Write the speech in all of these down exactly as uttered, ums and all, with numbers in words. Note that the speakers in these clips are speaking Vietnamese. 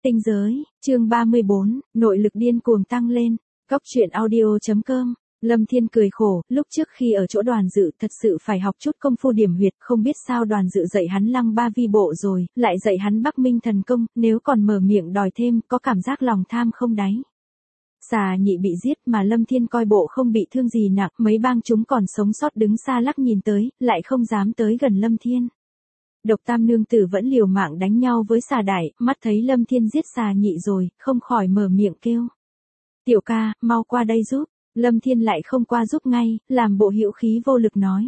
Tinh giới, chương ba mươi bốn, nội lực điên cuồng tăng lên. Góc truyện audio chấm com. Lâm Thiên cười khổ, lúc trước khi ở chỗ Đoàn Dự thật sự phải học chút công phu điểm huyệt, không biết sao Đoàn Dự dạy hắn Lăng Ba Vi bộ rồi, lại dạy hắn Bắc Minh thần công, nếu còn mở miệng đòi thêm, có cảm giác lòng tham không đáy. Xà Nhị bị giết mà Lâm Thiên coi bộ không bị thương gì nặng, mấy bang chúng còn sống sót đứng xa lắc nhìn tới, lại không dám tới gần Lâm Thiên. Độc Tam nương tử vẫn liều mạng đánh nhau với Xà Đại, mắt thấy Lâm Thiên giết Xà Nhị rồi, không khỏi mở miệng kêu. Tiểu ca, mau qua đây giúp. Lâm Thiên lại không qua giúp ngay, làm bộ hữu khí vô lực nói.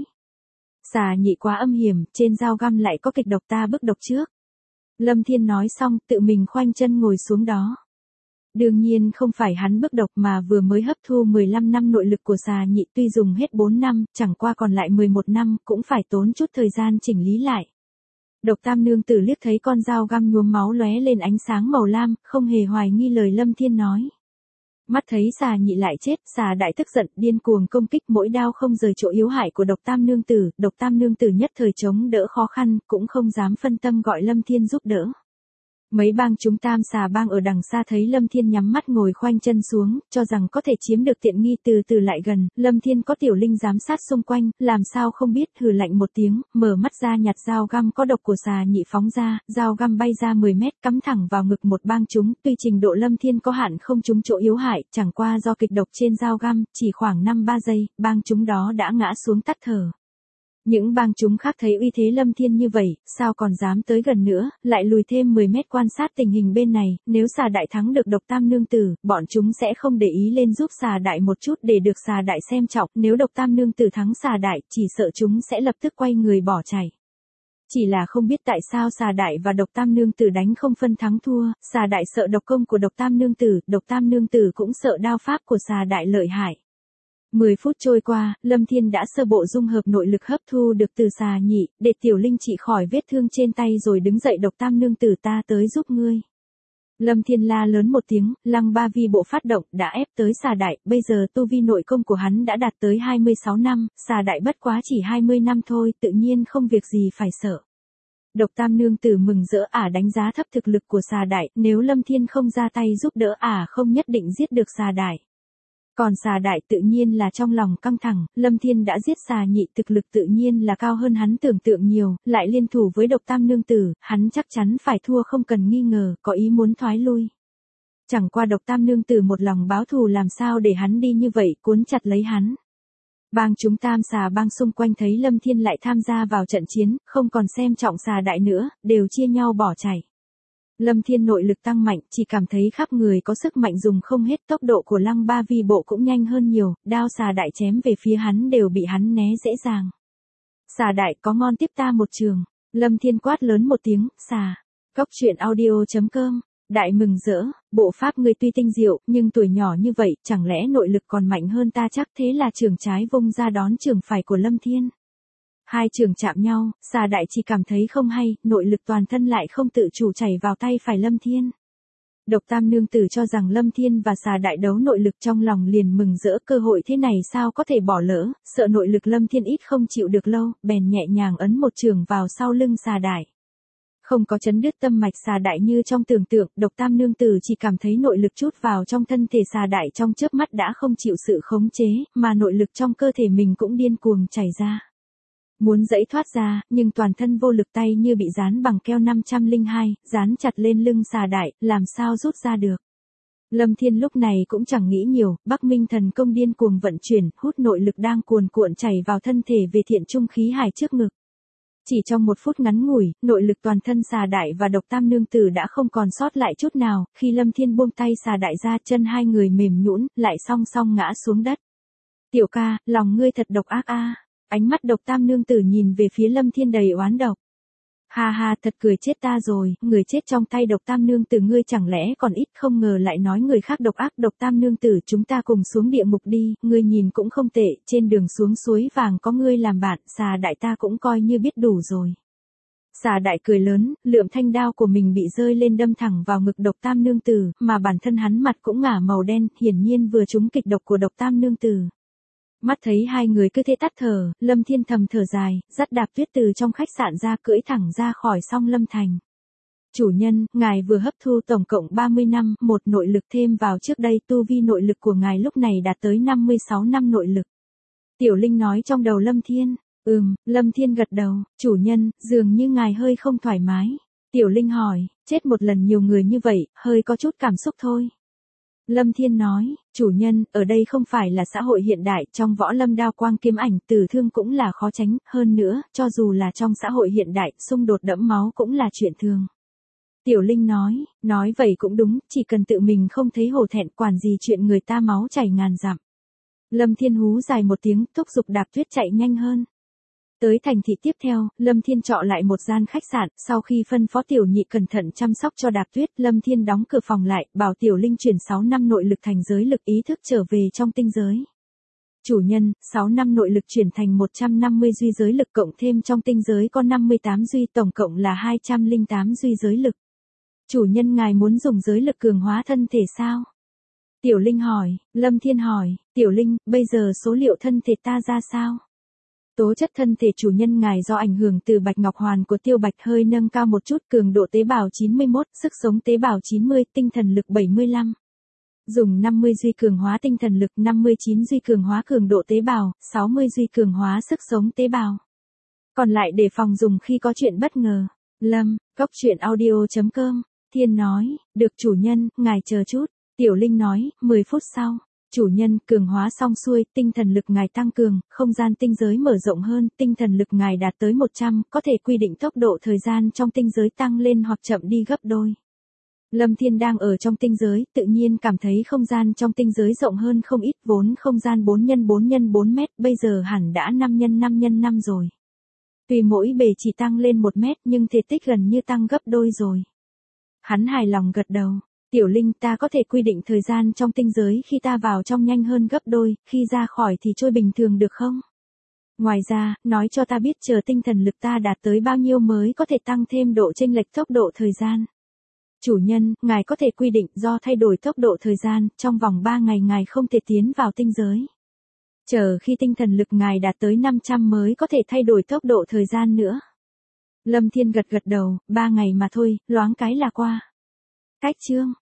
Xà Nhị quá âm hiểm, trên dao găm lại có kịch độc, ta bức độc trước. Lâm Thiên nói xong, tự mình khoanh chân ngồi xuống đó. Đương nhiên không phải hắn bức độc mà vừa mới hấp thu mười lăm năm nội lực của Xà Nhị, tuy dùng hết bốn năm, chẳng qua còn lại mười một năm, cũng phải tốn chút thời gian chỉnh lý lại. Độc Tam nương tử liếc thấy con dao găm nhuốm máu lóe lên ánh sáng màu lam, không hề hoài nghi lời Lâm Thiên nói. Mắt thấy Xà Nhị lại chết, Xà Đại tức giận, điên cuồng công kích, mỗi đao không rời chỗ yếu hại của Độc Tam nương tử, Độc Tam nương tử nhất thời chống đỡ khó khăn, cũng không dám phân tâm gọi Lâm Thiên giúp đỡ. Mấy bang chúng Tam Xà bang ở đằng xa thấy Lâm Thiên nhắm mắt ngồi khoanh chân xuống, cho rằng có thể chiếm được tiện nghi, từ từ lại gần, Lâm Thiên có tiểu linh giám sát xung quanh, làm sao không biết, hừ lạnh một tiếng, mở mắt ra nhặt dao găm có độc của Xà Nhị phóng ra, dao găm bay ra mười mét cắm thẳng vào ngực một bang chúng, tuy trình độ Lâm Thiên có hạn không trúng chỗ yếu hại, chẳng qua do kịch độc trên dao găm, chỉ khoảng năm ba giây, bang chúng đó đã ngã xuống tắt thở. Những bang chúng khác thấy uy thế Lâm Thiên như vậy, sao còn dám tới gần nữa, lại lùi thêm mười mét quan sát tình hình bên này, nếu Xà Đại thắng được Độc Tam nương tử, bọn chúng sẽ không để ý lên giúp Xà Đại một chút để được Xà Đại xem trọng, nếu Độc Tam nương tử thắng Xà Đại, chỉ sợ chúng sẽ lập tức quay người bỏ chạy. Chỉ là không biết tại sao Xà Đại và Độc Tam nương tử đánh không phân thắng thua, Xà Đại sợ độc công của Độc Tam nương tử, Độc Tam nương tử cũng sợ đao pháp của Xà Đại lợi hại. mười phút trôi qua, Lâm Thiên đã sơ bộ dung hợp nội lực hấp thu được từ Xà Nhị, để tiểu linh trị khỏi vết thương trên tay rồi đứng dậy. Độc Tam nương tử, ta tới giúp ngươi. Lâm Thiên la lớn một tiếng, Lăng Ba Vi bộ phát động, đã ép tới Xà Đại, bây giờ tu vi nội công của hắn đã đạt tới hai mươi sáu năm, Xà Đại bất quá chỉ hai mươi năm thôi, tự nhiên không việc gì phải sợ. Độc Tam nương tử mừng rỡ, ả đánh giá thấp thực lực của Xà Đại, nếu Lâm Thiên không ra tay giúp đỡ ả không nhất định giết được Xà Đại. Còn Xà Đại tự nhiên là trong lòng căng thẳng, Lâm Thiên đã giết Xà Nhị, thực lực tự nhiên là cao hơn hắn tưởng tượng nhiều, lại liên thủ với Độc Tam nương tử, hắn chắc chắn phải thua không cần nghi ngờ, có ý muốn thoái lui. Chẳng qua Độc Tam nương tử một lòng báo thù, làm sao để hắn đi như vậy, cuốn chặt lấy hắn. Bang chúng Tam Xà bang xung quanh thấy Lâm Thiên lại tham gia vào trận chiến, không còn xem trọng Xà Đại nữa, đều chia nhau bỏ chạy. Lâm Thiên nội lực tăng mạnh, chỉ cảm thấy khắp người có sức mạnh dùng không hết, tốc độ của Lăng Ba Vi bộ cũng nhanh hơn nhiều, đao Xà Đại chém về phía hắn đều bị hắn né dễ dàng. Xà Đại, có ngon tiếp ta một trường. Lâm Thiên quát lớn một tiếng, xà. Góc truyện audio chấm com. Đại mừng rỡ, bộ pháp ngươi tuy tinh diệu, nhưng tuổi nhỏ như vậy, chẳng lẽ nội lực còn mạnh hơn ta chắc, thế là trường trái vung ra đón trường phải của Lâm Thiên. Hai trường chạm nhau, Xà Đại chỉ cảm thấy không hay, nội lực toàn thân lại không tự chủ chảy vào tay phải Lâm Thiên. Độc Tam nương tử cho rằng Lâm Thiên và Xà Đại đấu nội lực, trong lòng liền mừng rỡ, cơ hội thế này sao có thể bỏ lỡ, sợ nội lực Lâm Thiên ít không chịu được lâu, bèn nhẹ nhàng ấn một trường vào sau lưng Xà Đại. Không có chấn đứt tâm mạch Xà Đại như trong tưởng tượng, Độc Tam nương tử chỉ cảm thấy nội lực chút vào trong thân thể Xà Đại trong chớp mắt đã không chịu sự khống chế, mà nội lực trong cơ thể mình cũng điên cuồng chảy ra. Muốn giãy thoát ra, nhưng toàn thân vô lực, tay như bị dán bằng keo năm trăm lẻ hai, dán chặt lên lưng Xà Đại, làm sao rút ra được. Lâm Thiên lúc này cũng chẳng nghĩ nhiều, Bắc Minh thần công điên cuồng vận chuyển, hút nội lực đang cuồn cuộn chảy vào thân thể về thiện trung khí hải trước ngực. Chỉ trong một phút ngắn ngủi, nội lực toàn thân Xà Đại và Độc Tam nương tử đã không còn sót lại chút nào, khi Lâm Thiên buông tay Xà Đại ra, chân hai người mềm nhũn, lại song song ngã xuống đất. Tiểu ca, lòng ngươi thật độc ác a. Ánh mắt Độc Tam nương tử nhìn về phía Lâm Thiên đầy oán độc. Ha ha, thật cười chết ta rồi, người chết trong tay Độc Tam nương tử ngươi chẳng lẽ còn ít, không ngờ lại nói người khác độc ác. Độc Tam nương tử, chúng ta cùng xuống địa ngục đi, ngươi nhìn cũng không tệ, trên đường xuống suối vàng có ngươi làm bạn, Xà Đại ta cũng coi như biết đủ rồi. Xà Đại cười lớn, lượm thanh đao của mình bị rơi lên đâm thẳng vào ngực Độc Tam nương tử, mà bản thân hắn mặt cũng ngả màu đen, hiển nhiên vừa trúng kịch độc của Độc Tam nương tử. Mắt thấy hai người cứ thế tắt thở, Lâm Thiên thầm thở dài, dắt Đạp Tuyết từ trong khách sạn ra, cưỡi thẳng ra khỏi Song Lâm thành. Chủ nhân, ngài vừa hấp thu tổng cộng ba mươi năm, một nội lực thêm vào trước đây tu vi nội lực của ngài lúc này đạt tới năm mươi sáu năm nội lực. Tiểu Linh nói trong đầu Lâm Thiên. Ừm, Lâm Thiên gật đầu, chủ nhân, dường như ngài hơi không thoải mái. Tiểu Linh hỏi, chết một lần nhiều người như vậy, hơi có chút cảm xúc thôi. Lâm Thiên nói, chủ nhân, ở đây không phải là xã hội hiện đại, trong võ lâm đao quang kiếm ảnh, tử thương cũng là khó tránh, hơn nữa, cho dù là trong xã hội hiện đại, xung đột đẫm máu cũng là chuyện thường. Tiểu Linh nói, nói vậy cũng đúng, chỉ cần tự mình không thấy hổ thẹn quản gì chuyện người ta máu chảy ngàn dặm. Lâm Thiên hú dài một tiếng, thúc giục Đạp Tuyết chạy nhanh hơn. Tới thành thị tiếp theo, Lâm Thiên trọ lại một gian khách sạn, sau khi phân phó Tiểu Nhị cẩn thận chăm sóc cho Đạp Tuyết, Lâm Thiên đóng cửa phòng lại, bảo Tiểu Linh chuyển sáu năm nội lực thành giới lực ý thức trở về trong tinh giới. Chủ nhân, sáu năm nội lực chuyển thành một trăm năm mươi duy giới lực cộng thêm trong tinh giới có năm mươi tám duy, tổng cộng là hai trăm lẻ tám duy giới lực. Chủ nhân ngài muốn dùng giới lực cường hóa thân thể sao? Tiểu Linh hỏi, Lâm Thiên hỏi, Tiểu Linh, bây giờ số liệu thân thể ta ra sao? Tố chất thân thể chủ nhân ngài do ảnh hưởng từ Bạch Ngọc Hoàn của Tiêu Bạch hơi nâng cao một chút, cường độ tế bào chín mươi mốt, sức sống tế bào chín mươi, tinh thần lực bảy mươi lăm. Dùng năm mươi duy cường hóa tinh thần lực, năm mươi chín duy cường hóa cường độ tế bào, sáu mươi duy cường hóa sức sống tế bào. Còn lại để phòng dùng khi có chuyện bất ngờ. Lâm, góc truyện audio chấm com, Thiên nói, được chủ nhân, ngài chờ chút. Tiểu Linh nói, mười phút sau. Chủ nhân, cường hóa xong xuôi, tinh thần lực ngài tăng cường, không gian tinh giới mở rộng hơn, tinh thần lực ngài đạt tới một trăm, có thể quy định tốc độ thời gian trong tinh giới tăng lên hoặc chậm đi gấp đôi. Lâm Thiên đang ở trong tinh giới, tự nhiên cảm thấy không gian trong tinh giới rộng hơn không ít, vốn không gian bốn nhân bốn nhân bốn mét, bây giờ hẳn đã năm nhân năm nhân năm rồi. Tuy mỗi bề chỉ tăng lên một mét nhưng thể tích gần như tăng gấp đôi rồi. Hắn hài lòng gật đầu. Tiểu Linh, ta có thể quy định thời gian trong tinh giới khi ta vào trong nhanh hơn gấp đôi, khi ra khỏi thì trôi bình thường được không? Ngoài ra, nói cho ta biết chờ tinh thần lực ta đạt tới bao nhiêu mới có thể tăng thêm độ chênh lệch tốc độ thời gian. Chủ nhân, ngài có thể quy định do thay đổi tốc độ thời gian, trong vòng ba ngày ngài không thể tiến vào tinh giới. Chờ khi tinh thần lực ngài đạt tới năm trăm mới có thể thay đổi tốc độ thời gian nữa. Lâm Thiên gật gật đầu, ba ngày mà thôi, loáng cái là qua. Cách chương